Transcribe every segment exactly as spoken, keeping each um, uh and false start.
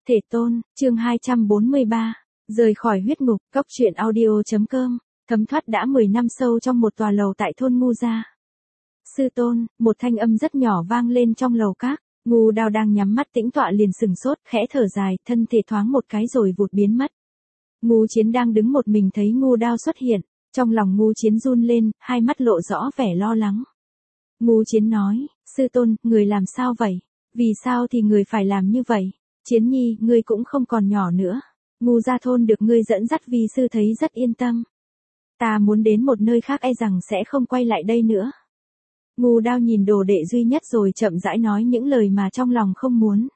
Thể tôn, chương hai trăm bốn mươi ba, rời khỏi huyết ngục, cóc truyện audio.com, thấm thoát đã mười năm sâu trong một tòa lầu tại thôn Ngu Gia. Sư tôn, một thanh âm rất nhỏ vang lên trong lầu các, Ngu Đao đang nhắm mắt tĩnh tọa liền sừng sốt, khẽ thở dài, thân thể thoáng một cái rồi vụt biến mất. Ngu Chiến đang đứng một mình thấy Ngu Đao xuất hiện, trong lòng Ngu Chiến run lên, hai mắt lộ rõ vẻ lo lắng. Ngu Chiến nói, sư tôn, người làm sao vậy? Vì sao thì người phải làm như vậy? Chiến nhi, ngươi cũng không còn nhỏ nữa. Ngu Gia thôn được ngươi dẫn dắt vi sư thấy rất yên tâm. Ta muốn đến một nơi khác e rằng sẽ không quay lại đây nữa. Ngu Đao nhìn đồ đệ duy nhất rồi chậm rãi nói những lời mà trong lòng không muốn.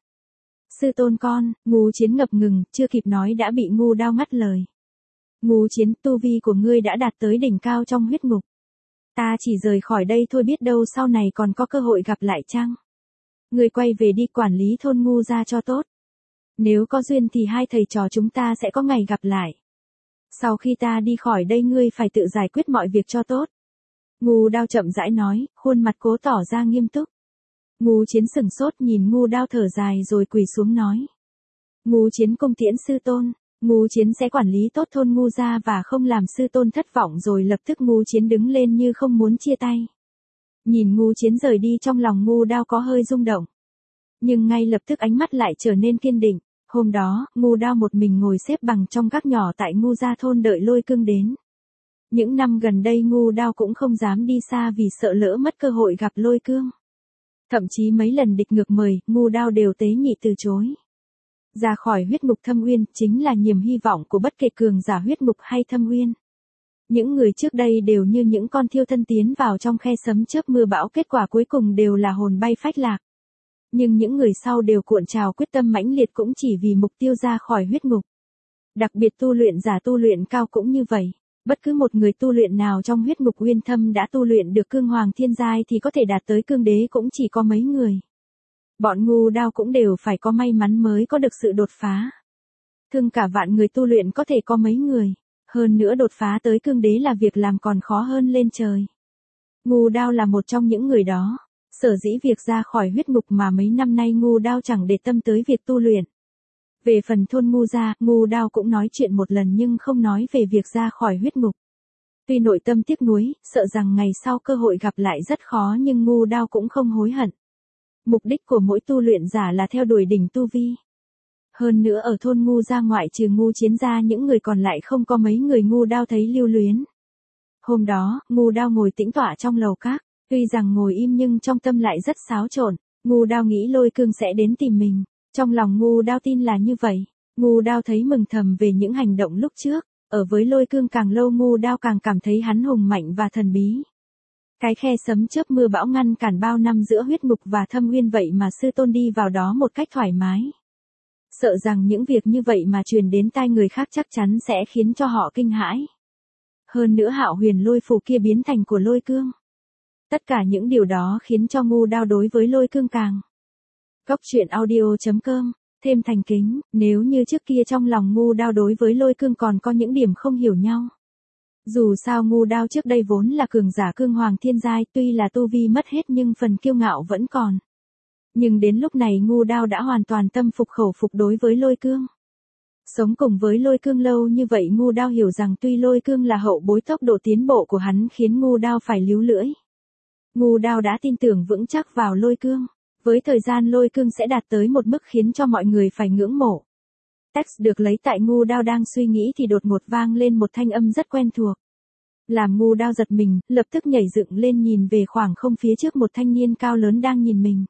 Sư tôn con, Ngu Chiến ngập ngừng, chưa kịp nói đã bị Ngu Đao ngắt lời. Ngu Chiến, tu vi của ngươi đã đạt tới đỉnh cao trong huyết ngục. Ta chỉ rời khỏi đây thôi, biết đâu sau này còn có cơ hội gặp lại chăng? Ngươi quay về đi quản lý thôn Ngu Gia cho tốt. Nếu có duyên thì hai thầy trò chúng ta sẽ có ngày gặp lại. Sau khi ta đi khỏi đây ngươi phải tự giải quyết mọi việc cho tốt. Ngu Đao chậm rãi nói, khuôn mặt cố tỏ ra nghiêm túc. Ngu Chiến sừng sốt nhìn Ngu Đao thở dài rồi quỳ xuống nói. Ngu Chiến cung tiễn sư tôn, Ngu Chiến sẽ quản lý tốt thôn Ngu Gia và không làm sư tôn thất vọng, rồi lập tức Ngu Chiến đứng lên như không muốn chia tay. Nhìn Ngu Chiến rời đi trong lòng Ngu Đao có hơi rung động. Nhưng ngay lập tức ánh mắt lại trở nên kiên định. Hôm đó, Ngu Đao một mình ngồi xếp bằng trong gác nhỏ tại Ngu Gia thôn đợi Lôi Cương đến. Những năm gần đây Ngu Đao cũng không dám đi xa vì sợ lỡ mất cơ hội gặp Lôi Cương. Thậm chí mấy lần địch ngược mời, Ngu Đao đều tế nhị từ chối. Ra khỏi huyết ngục thâm uyên chính là niềm hy vọng của bất kể cường giả huyết ngục hay thâm uyên. Những người trước đây đều như những con thiêu thân tiến vào trong khe sấm chớp mưa bão, kết quả cuối cùng đều là hồn bay phách lạc. Nhưng những người sau đều cuộn trào quyết tâm mãnh liệt cũng chỉ vì mục tiêu ra khỏi huyết ngục. Đặc biệt tu luyện giả tu luyện cao cũng như vậy. Bất cứ một người tu luyện nào trong huyết ngục uyên thâm đã tu luyện được cương hoàng thiên giai thì có thể đạt tới cương đế cũng chỉ có mấy người. Bọn Ngu Đao cũng đều phải có may mắn mới có được sự đột phá. Thương cả vạn người tu luyện có thể có mấy người. Hơn nữa đột phá tới cương đế là việc làm còn khó hơn lên trời. Ngu Đao là một trong những người đó. Sở dĩ việc ra khỏi huyết ngục mà mấy năm nay Ngu Đao chẳng để tâm tới việc tu luyện. Về phần thôn Ngu Gia, Ngu Đao cũng nói chuyện một lần nhưng không nói về việc ra khỏi huyết ngục. Tuy nội tâm tiếc nuối, sợ rằng ngày sau cơ hội gặp lại rất khó nhưng Ngu Đao cũng không hối hận. Mục đích của mỗi tu luyện giả là theo đuổi đỉnh tu vi. Hơn nữa ở thôn Ngu Gia ngoại trừ Ngu Chiến ra những người còn lại không có mấy người Ngu Đao thấy lưu luyến. Hôm đó, Ngu Đao ngồi tĩnh tọa trong lầu các. Tuy rằng ngồi im nhưng trong tâm lại rất xáo trộn. Ngu Đao nghĩ Lôi Cương sẽ đến tìm mình. Trong lòng Ngu Đao tin là như vậy. Ngu Đao thấy mừng thầm về những hành động lúc trước. Ở với Lôi Cương càng lâu Ngu Đao càng cảm thấy hắn hùng mạnh và thần bí. Cái khe sấm chớp mưa bão ngăn cản bao năm giữa huyết ngục và thâm uyên vậy mà sư tôn đi vào đó một cách thoải mái. Sợ rằng những việc như vậy mà truyền đến tai người khác chắc chắn sẽ khiến cho họ kinh hãi. Hơn nữa Hạo Huyền Lôi phù kia biến thành của Lôi Cương. Tất cả những điều đó khiến cho Ngu Đao đối với Lôi Cương càng. Cóc truyện audio.com, thêm thành kính, nếu như trước kia trong lòng Ngu Đao đối với Lôi Cương còn có những điểm không hiểu nhau. Dù sao Ngu Đao trước đây vốn là cường giả cương hoàng thiên giai, tuy là tu vi mất hết nhưng phần kiêu ngạo vẫn còn. Nhưng đến lúc này Ngu Đao đã hoàn toàn tâm phục khẩu phục đối với Lôi Cương. Sống cùng với Lôi Cương lâu như vậy Ngu Đao hiểu rằng tuy Lôi Cương là hậu bối, tốc độ tiến bộ của hắn khiến Ngu Đao phải líu lưỡi. Ngu Đao đã tin tưởng vững chắc vào Lôi Cương. Với thời gian Lôi Cương sẽ đạt tới một mức khiến cho mọi người phải ngưỡng mộ. Text được lấy tại Ngu Đao đang suy nghĩ thì đột ngột vang lên một thanh âm rất quen thuộc. Làm Ngu Đao giật mình, lập tức nhảy dựng lên nhìn về khoảng không phía trước một thanh niên cao lớn đang nhìn mình.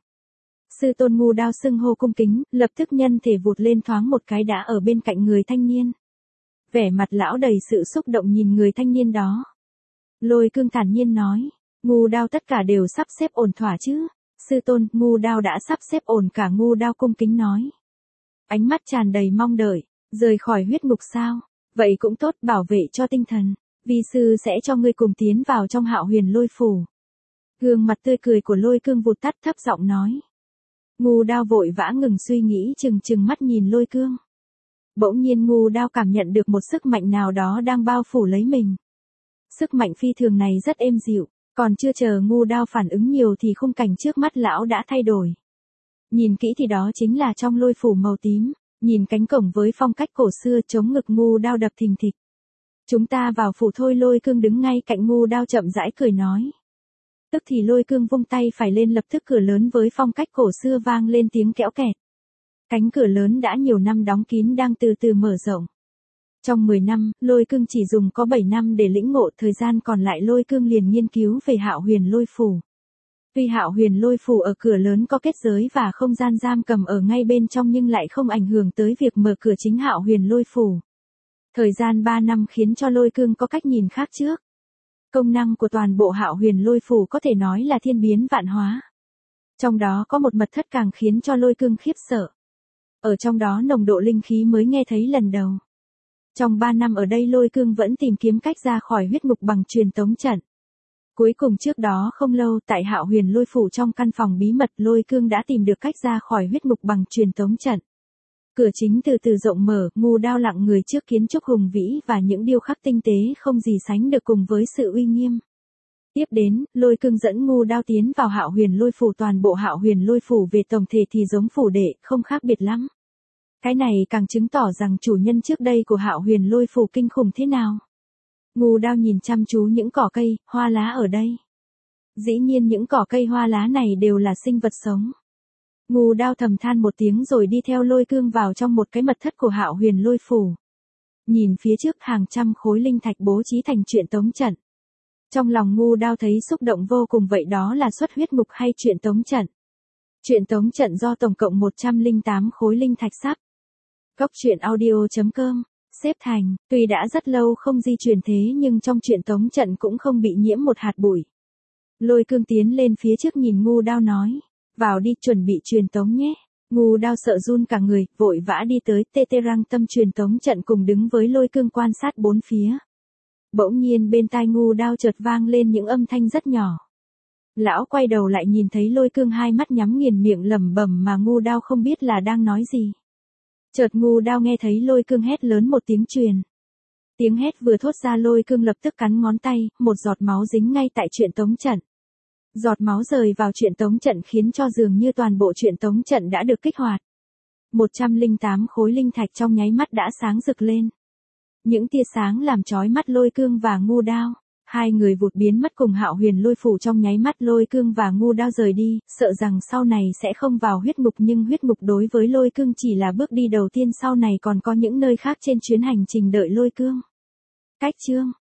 Sư tôn. Ngu Đao xưng hô cung kính, lập tức nhân thể vụt lên thoáng một cái đã ở bên cạnh người thanh niên. Vẻ mặt lão đầy sự xúc động nhìn người thanh niên đó. Lôi Cương thản nhiên nói. Ngu Đao tất cả đều sắp xếp ổn thỏa chứ? Sư tôn. Ngu Đao đã sắp xếp ổn cả. Ngu Đao cung kính nói. Ánh mắt tràn đầy mong đợi. Rời khỏi huyết ngục sao? Vậy cũng tốt, bảo vệ cho tinh thần. Vi sư sẽ cho ngươi cùng tiến vào trong Hạo Huyền Lôi phủ. Gương mặt tươi cười của Lôi Cương vụt tắt, thấp giọng nói. Ngu Đao vội vã ngừng suy nghĩ, chừng chừng mắt nhìn Lôi Cương. Bỗng nhiên Ngu Đao cảm nhận được một sức mạnh nào đó đang bao phủ lấy mình. Sức mạnh phi thường này rất êm dịu. Còn chưa chờ Ngu Đao phản ứng nhiều thì khung cảnh trước mắt lão đã thay đổi. Nhìn kỹ thì đó chính là trong lôi phủ màu tím. Nhìn cánh cổng với phong cách cổ xưa, chống ngực Ngu Đao đập thình thịch. Chúng ta vào phủ thôi. Lôi Cương đứng ngay cạnh Ngu Đao chậm rãi cười nói. Tức thì Lôi Cương vung tay phải lên, lập tức cửa lớn với phong cách cổ xưa vang lên tiếng kẽo kẹt. Cánh cửa lớn đã nhiều năm đóng kín đang từ từ mở rộng. Trong mười năm, Lôi Cương chỉ dùng có bảy năm để lĩnh ngộ, thời gian còn lại Lôi Cương liền nghiên cứu về Hạo Huyền Lôi Phủ. Tuy Hạo Huyền Lôi Phủ ở cửa lớn có kết giới và không gian giam cầm ở ngay bên trong nhưng lại không ảnh hưởng tới việc mở cửa chính Hạo Huyền Lôi Phủ. Thời gian ba năm khiến cho Lôi Cương có cách nhìn khác trước. Công năng của toàn bộ Hạo Huyền Lôi Phủ có thể nói là thiên biến vạn hóa. Trong đó có một mật thất càng khiến cho Lôi Cương khiếp sợ. Ở trong đó nồng độ linh khí mới nghe thấy lần đầu. Trong ba năm ở đây Lôi Cương vẫn tìm kiếm cách ra khỏi huyết ngục bằng truyền tống trận. Cuối cùng trước đó không lâu tại Hạo Huyền Lôi Phủ trong căn phòng bí mật, Lôi Cương đã tìm được cách ra khỏi huyết ngục bằng truyền tống trận. Cửa chính từ từ rộng mở, Ngu Đao lặng người trước kiến trúc hùng vĩ và những điêu khắc tinh tế không gì sánh được cùng với sự uy nghiêm. Tiếp đến, Lôi Cương dẫn Ngu Đao tiến vào Hạo Huyền Lôi Phủ. Toàn bộ Hạo Huyền Lôi Phủ về tổng thể thì giống phủ đệ, không khác biệt lắm. Cái này càng chứng tỏ rằng chủ nhân trước đây của Hạo Huyền Lôi Phủ kinh khủng thế nào. Ngu Đao nhìn chăm chú những cỏ cây, hoa lá ở đây. Dĩ nhiên những cỏ cây hoa lá này đều là sinh vật sống. Ngu Đao thầm than một tiếng rồi đi theo Lôi Cương vào trong một cái mật thất của Hạo Huyền Lôi Phủ. Nhìn phía trước hàng trăm khối linh thạch bố trí thành truyền tống trận. Trong lòng Ngu Đao thấy xúc động vô cùng. Vậy đó là xuất huyết ngục hay truyền tống trận? Truyền tống trận do tổng cộng một trăm lẻ tám khối linh thạch sắp. Cốc truyện audio chấm com xếp thành, tuy đã rất lâu không di chuyển thế nhưng trong truyền tống trận cũng không bị nhiễm một hạt bụi. Lôi Cương tiến lên phía trước nhìn Ngu Đao nói, vào đi, chuẩn bị truyền tống nhé. Ngu Đao sợ run cả người, vội vã đi tới tê tê răng tâm truyền tống trận cùng đứng với Lôi Cương quan sát bốn phía. Bỗng nhiên bên tai Ngu Đao chợt vang lên những âm thanh rất nhỏ. Lão quay đầu lại nhìn thấy Lôi Cương hai mắt nhắm nghiền, miệng lẩm bẩm mà Ngu Đao không biết là đang nói gì. Chợt Ngu Đao nghe thấy Lôi Cương hét lớn một tiếng truyền. Tiếng hét vừa thốt ra Lôi Cương lập tức cắn ngón tay, một giọt máu dính ngay tại truyền tống trận. Giọt máu rơi vào truyền tống trận khiến cho dường như toàn bộ truyền tống trận đã được kích hoạt. một trăm lẻ tám khối linh thạch trong nháy mắt đã sáng rực lên. Những tia sáng làm chói mắt Lôi Cương và Ngu Đao. Hai người vụt biến mất cùng Hạo Huyền Lôi Phủ. Trong nháy mắt Lôi Cương và Ngu Đao rời đi, sợ rằng sau này sẽ không vào huyết ngục, nhưng huyết ngục đối với Lôi Cương chỉ là bước đi đầu tiên, sau này còn có những nơi khác trên chuyến hành trình đợi Lôi Cương. Cách chương